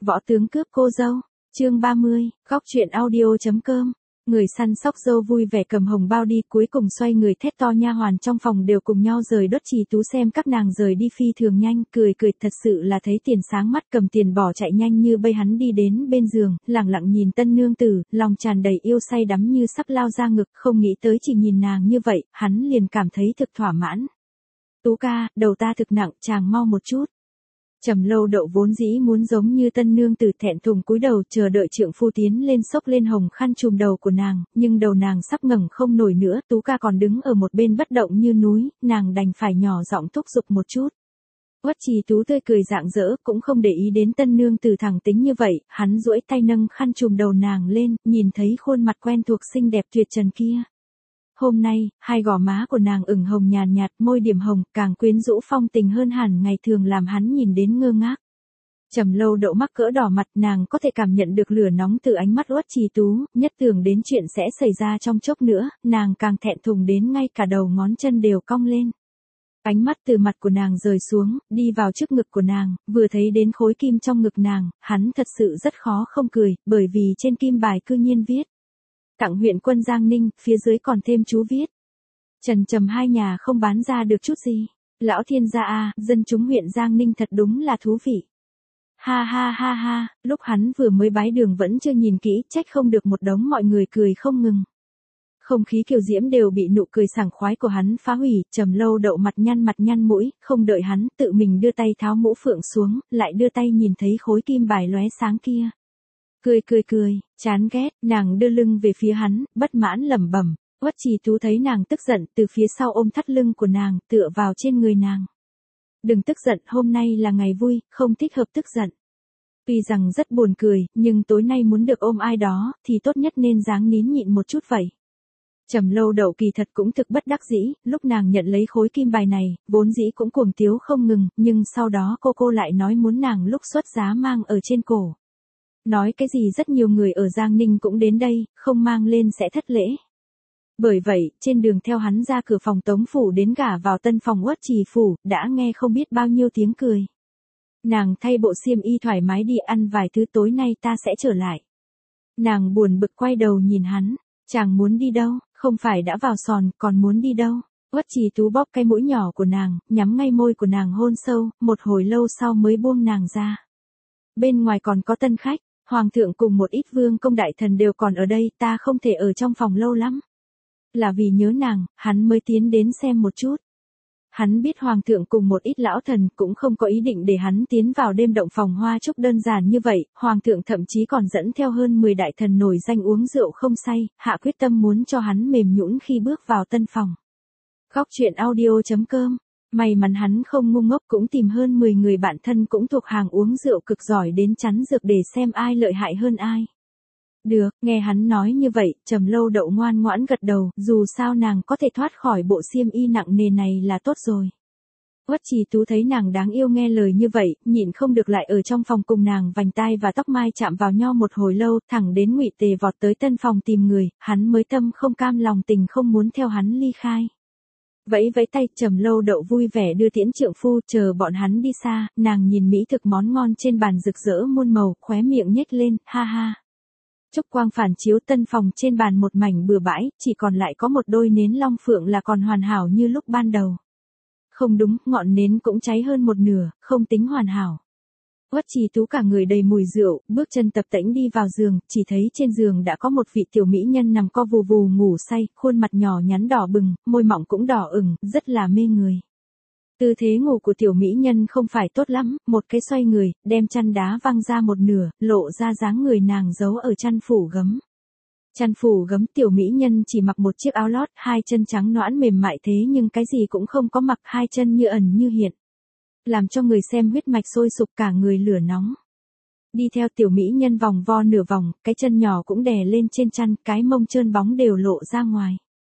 Võ tướng cướp cô dâu, chương 30, góc truyện audio.com. Người săn sóc dâu vui vẻ cầm hồng bao đi, cuối cùng xoay người thét to, nha hoàn trong phòng đều cùng nhau rời Đốt Trì Tú xem các nàng rời đi phi thường nhanh, cười thật sự là thấy tiền sáng mắt, cầm tiền bỏ chạy nhanh như bay. Hắn đi đến bên giường, lặng lặng nhìn tân nương tử, lòng tràn đầy yêu say đắm như sắp lao ra ngực, không nghĩ tới chỉ nhìn nàng như vậy, hắn liền cảm thấy thực thỏa mãn. Tú ca, đầu ta thực nặng, chàng mau một chút. Trầm Lâu Đậu vốn dĩ muốn giống như tân nương tử thẹn thùng cúi đầu chờ đợi trượng phu tiến lên xốc lên hồng khăn trùm đầu của nàng, nhưng đầu nàng sắp ngẩng không nổi nữa, Tú ca còn đứng ở một bên bất động như núi, nàng đành phải nhỏ giọng thúc giục một chút. Uất Trì Tú tươi cười rạng rỡ, cũng không để ý đến tân nương tử thẳng tính như vậy, hắn duỗi tay nâng khăn trùm đầu nàng lên, nhìn thấy khuôn mặt quen thuộc xinh đẹp tuyệt trần kia. Hôm nay, hai gò má của nàng ửng hồng nhàn nhạt, môi điểm hồng, càng quyến rũ phong tình hơn hẳn ngày thường, làm hắn nhìn đến ngơ ngác. Trầm Lâu Đậu mắc cỡ đỏ mặt, nàng có thể cảm nhận được lửa nóng từ ánh mắt Uất Trì Tú, nhất tưởng đến chuyện sẽ xảy ra trong chốc nữa, nàng càng thẹn thùng đến ngay cả đầu ngón chân đều cong lên. Ánh mắt từ mặt của nàng rời xuống, đi vào trước ngực của nàng, vừa thấy đến khối kim trong ngực nàng, hắn thật sự rất khó không cười, bởi vì trên kim bài cư nhiên viết: tặng huyện quân Giang Ninh, phía dưới còn thêm chú viết: Trần Trầm hai nhà không bán ra được chút gì. Lão thiên gia a, dân chúng huyện Giang Ninh thật đúng là thú vị. Ha ha ha ha, lúc hắn vừa mới bái đường vẫn chưa nhìn kỹ, trách không được một đống mọi người cười không ngừng. Không khí kiều diễm đều bị nụ cười sảng khoái của hắn phá hủy. Trầm Lâu Đậu mặt nhăn mũi, không đợi hắn tự mình đưa tay tháo mũ phượng xuống, lại đưa tay nhìn thấy khối kim bài lóe sáng kia. Cười, chán ghét, nàng đưa lưng về phía hắn, bất mãn lẩm bẩm. Uất Trì Tú thấy nàng tức giận, từ phía sau ôm thắt lưng của nàng, tựa vào trên người nàng. Đừng tức giận, hôm nay là ngày vui, không thích hợp tức giận. Tuy rằng rất buồn cười, nhưng tối nay muốn được ôm ai đó, thì tốt nhất nên dáng nín nhịn một chút vậy. Trầm Lâu Đậu kỳ thật cũng thực bất đắc dĩ, lúc nàng nhận lấy khối kim bài này, vốn dĩ cũng cuồng tiếu không ngừng, nhưng sau đó cô lại nói muốn nàng lúc xuất giá mang ở trên cổ. Nói cái gì rất nhiều người ở Giang Ninh cũng đến đây, không mang lên sẽ thất lễ. Bởi vậy, trên đường theo hắn ra cửa phòng Tống phủ đến gả vào tân phòng Uất Trì phủ, đã nghe không biết bao nhiêu tiếng cười. Nàng thay bộ xiêm y thoải mái đi ăn vài thứ, tối nay ta sẽ trở lại. Nàng buồn bực quay đầu nhìn hắn, chàng muốn đi đâu, không phải đã vào sòn, còn muốn đi đâu? Uất Trì Tú bóp cái mũi nhỏ của nàng, nhắm ngay môi của nàng hôn sâu, một hồi lâu sau mới buông nàng ra. Bên ngoài còn có tân khách, hoàng thượng cùng một ít vương công đại thần đều còn ở đây, ta không thể ở trong phòng lâu lắm. Là vì nhớ nàng, hắn mới tiến đến xem một chút. Hắn biết hoàng thượng cùng một ít lão thần cũng không có ý định để hắn tiến vào đêm động phòng hoa chúc đơn giản như vậy, hoàng thượng thậm chí còn dẫn theo hơn 10 đại thần nổi danh uống rượu không say, hạ quyết tâm muốn cho hắn mềm nhũn khi bước vào tân phòng. Góc truyện audio.com. May mắn hắn không ngu ngốc, cũng tìm hơn 10 người bạn thân cũng thuộc hàng uống rượu cực giỏi đến chắn dược để xem ai lợi hại hơn ai. Được, nghe hắn nói như vậy, Trầm Lâu Đậu ngoan ngoãn gật đầu, dù sao nàng có thể thoát khỏi bộ xiêm y nặng nề này là tốt rồi. Uất Trì Tú thấy nàng đáng yêu nghe lời như vậy, nhịn không được lại ở trong phòng cùng nàng vành tai và tóc mai chạm vào nhau một hồi lâu, thẳng đến Ngụy Tề vọt tới tân phòng tìm người, hắn mới tâm không cam lòng tình không muốn theo hắn ly khai. Vẫy tay, Trầm Lâu Đậu vui vẻ đưa tiễn trượng phu, chờ bọn hắn đi xa, nàng nhìn mỹ thực món ngon trên bàn rực rỡ muôn màu, khóe miệng nhếch lên, ha ha. Chúc quang phản chiếu, tân phòng trên bàn một mảnh bừa bãi, chỉ còn lại có một đôi nến long phượng là còn hoàn hảo như lúc ban đầu. Không đúng, ngọn nến cũng cháy hơn một nửa, không tính hoàn hảo. Uất Trì Tú cả người đầy mùi rượu, bước chân tập tễnh đi vào giường, chỉ thấy trên giường đã có một vị tiểu mỹ nhân nằm co vù vù ngủ say, khuôn mặt nhỏ nhắn đỏ bừng, môi mọng cũng đỏ ửng, rất là mê người. Tư thế ngủ của tiểu mỹ nhân không phải tốt lắm, một cái xoay người, đem chăn đá văng ra một nửa, lộ ra dáng người nàng giấu ở chăn phủ gấm. Chăn phủ gấm, tiểu mỹ nhân chỉ mặc một chiếc áo lót, hai chân trắng nõn mềm mại thế nhưng cái gì cũng không có mặc, hai chân như ẩn như hiện. Làm cho người xem huyết mạch sôi sục, cả người lửa nóng. Đi theo tiểu mỹ nhân vòng vo nửa vòng, cái chân nhỏ cũng đè lên trên chăn, cái mông trơn bóng đều lộ ra ngoài.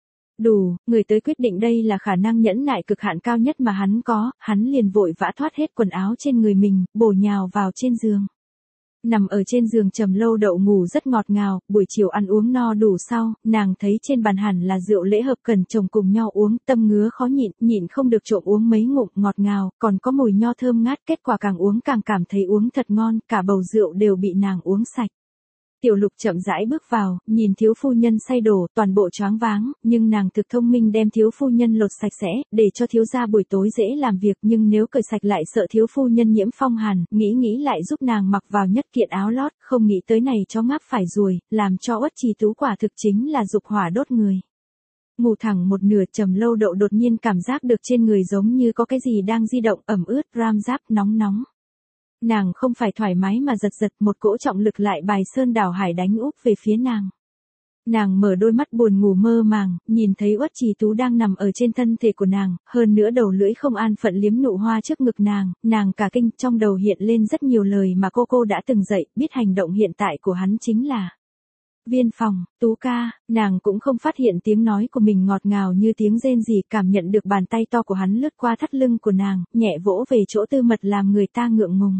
Đủ, người tới quyết định đây là khả năng nhẫn nại cực hạn cao nhất mà hắn có, hắn liền vội vã thoát hết quần áo trên người mình, bổ nhào vào trên giường. Nằm ở trên giường Trầm Lâu Đậu ngủ rất ngọt ngào, buổi chiều ăn uống no đủ sau, nàng thấy trên bàn hẳn là rượu lễ hợp cần chồng cùng nhau uống, tâm ngứa khó nhịn, nhịn không được trộm uống mấy ngụm ngọt ngào, còn có mùi nho thơm ngát, kết quả càng uống càng cảm thấy uống thật ngon, cả bầu rượu đều bị nàng uống sạch. Tiểu Lục chậm rãi bước vào, nhìn thiếu phu nhân say đổ, toàn bộ choáng váng, nhưng nàng thực thông minh đem thiếu phu nhân lột sạch sẽ, để cho thiếu gia buổi tối dễ làm việc, nhưng nếu cởi sạch lại sợ thiếu phu nhân nhiễm phong hàn, nghĩ lại giúp nàng mặc vào nhất kiện áo lót, không nghĩ tới này chó ngáp phải ruồi, làm cho Uất Trì Tú quả thực chính là dục hỏa đốt người. Ngủ thẳng một nửa Trầm Lâu Đậu đột nhiên cảm giác được trên người giống như có cái gì đang di động, ẩm ướt, ram giáp, nóng nóng. Nàng không phải thoải mái mà giật một cỗ trọng lực lại bài sơn đảo hải đánh úp về phía nàng. Nàng mở đôi mắt buồn ngủ mơ màng, nhìn thấy Uất Trì Tú đang nằm ở trên thân thể của nàng, hơn nữa đầu lưỡi không an phận liếm nụ hoa trước ngực nàng cả kinh, trong đầu hiện lên rất nhiều lời mà cô đã từng dạy, biết hành động hiện tại của hắn chính là Viên Phòng, Tú ca, nàng cũng không phát hiện tiếng nói của mình ngọt ngào như tiếng rên rỉ, cảm nhận được bàn tay to của hắn lướt qua thắt lưng của nàng, nhẹ vỗ về chỗ tư mật làm người ta ngượng ngùng.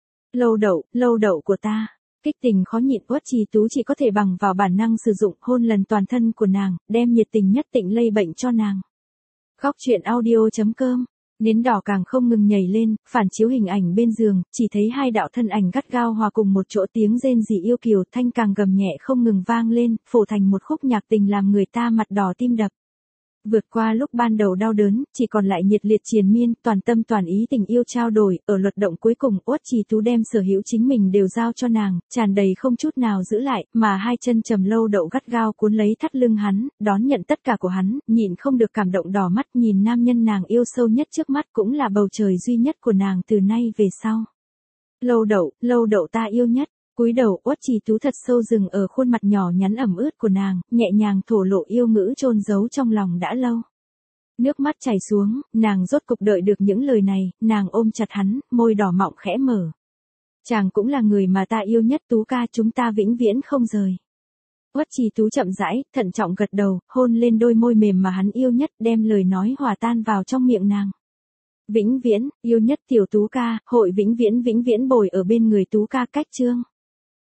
Lâu đậu của ta. Kích tình khó nhịn, Uất Trì Tú chỉ có thể bằng vào bản năng sử dụng hôn lần toàn thân của nàng, đem nhiệt tình nhất tịnh lây bệnh cho nàng. Khóc chuyện audio.com. Nến đỏ càng không ngừng nhảy lên, phản chiếu hình ảnh bên giường, chỉ thấy hai đạo thân ảnh gắt gao hòa cùng một chỗ, tiếng rên rỉ yêu kiều, thanh càng gầm nhẹ không ngừng vang lên, phổ thành một khúc nhạc tình làm người ta mặt đỏ tim đập. Vượt qua lúc ban đầu đau đớn, chỉ còn lại nhiệt liệt triền miên, toàn tâm toàn ý tình yêu trao đổi, ở luật động cuối cùng, Uất Trì Tú đem sở hữu chính mình đều giao cho nàng, tràn đầy không chút nào giữ lại, mà hai chân Trầm Lâu Đậu gắt gao cuốn lấy thắt lưng hắn, đón nhận tất cả của hắn, nhịn không được cảm động đỏ mắt, nhìn nam nhân nàng yêu sâu nhất trước mắt cũng là bầu trời duy nhất của nàng từ nay về sau. Lâu đậu ta yêu nhất. Cúi đầu, Uất Trì Tú thật sâu dừng ở khuôn mặt nhỏ nhắn ẩm ướt của nàng, nhẹ nhàng thổ lộ yêu ngữ chôn giấu trong lòng đã lâu. Nước mắt chảy xuống, nàng rốt cục đợi được những lời này, nàng ôm chặt hắn, môi đỏ mọng khẽ mở. Chàng cũng là người mà ta yêu nhất Tú ca, chúng ta vĩnh viễn không rời. Uất Trì Tú chậm rãi, thận trọng gật đầu, hôn lên đôi môi mềm mà hắn yêu nhất, đem lời nói hòa tan vào trong miệng nàng. Vĩnh viễn, yêu nhất tiểu Tú ca, hội vĩnh viễn bồi ở bên người Tú ca cách chương.